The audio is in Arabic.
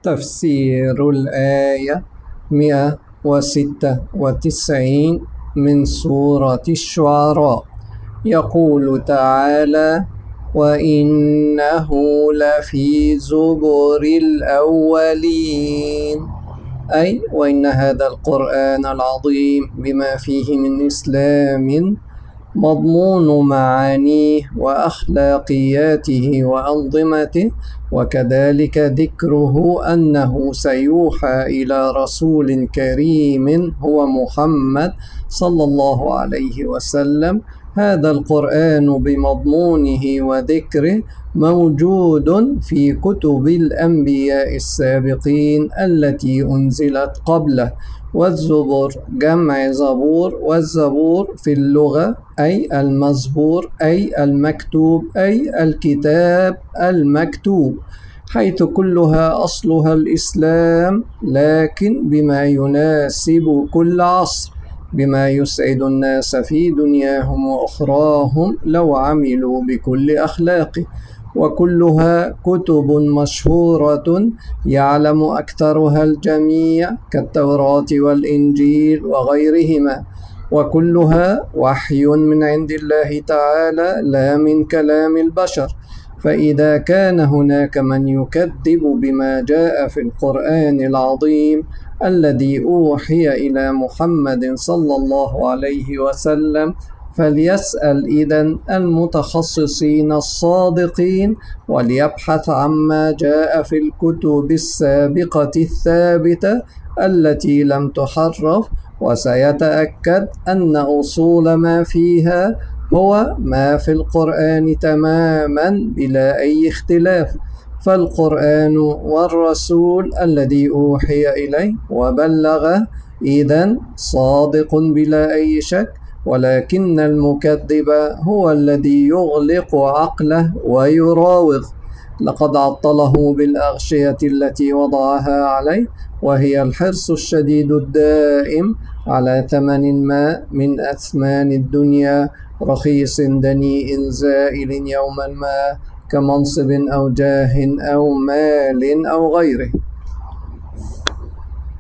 تفسير الآية 196 من سورة الشعراء. يقول تعالى: وإنه لفي زبر الأولين، أي وإن هذا القرآن العظيم بما فيه من إسلام مضمون معانيه وأخلاقياته وأنظمته، وكذلك ذكره أنه سيوحى إلى رسول كريم هو محمد صلى الله عليه وسلم. هذا القرآن بمضمونه وذكره موجود في كتب الأنبياء السابقين التي أنزلت قبله. والزبر جمع زبور، والزبور في اللغة أي المزبور أي المكتوب أي الكتاب المكتوب، حيث كلها أصلها الإسلام، لكن بما يناسب كل عصر، بما يسعد الناس في دنياهم وأخراهم لو عملوا بكل أخلاقه. وكلها كتب مشهورة يعلم أكثرها الجميع كالتوراة والإنجيل وغيرهما، وكلها وحي من عند الله تعالى لا من كلام البشر. فإذا كان هناك من يكذب بما جاء في القرآن العظيم الذي أوحي إلى محمد صلى الله عليه وسلم، فليسأل إذن المتخصصين الصادقين، وليبحث عما جاء في الكتب السابقة الثابتة التي لم تحرف، وسيتأكد أن أصول ما فيها هو ما في القرآن تماما بلا أي اختلاف. فالقرآن والرسول الذي أوحي إليه وبلغه إذن صادق بلا أي شك، ولكن المكذب هو الذي يغلق عقله ويراوغ. لقد عطله بالأغشية التي وضعها عليه، وهي الحرص الشديد الدائم على ثمن ما من أثمان الدنيا، رخيص دنيء زائل يوما ما، كمنصب أو جاه أو مال أو غيره.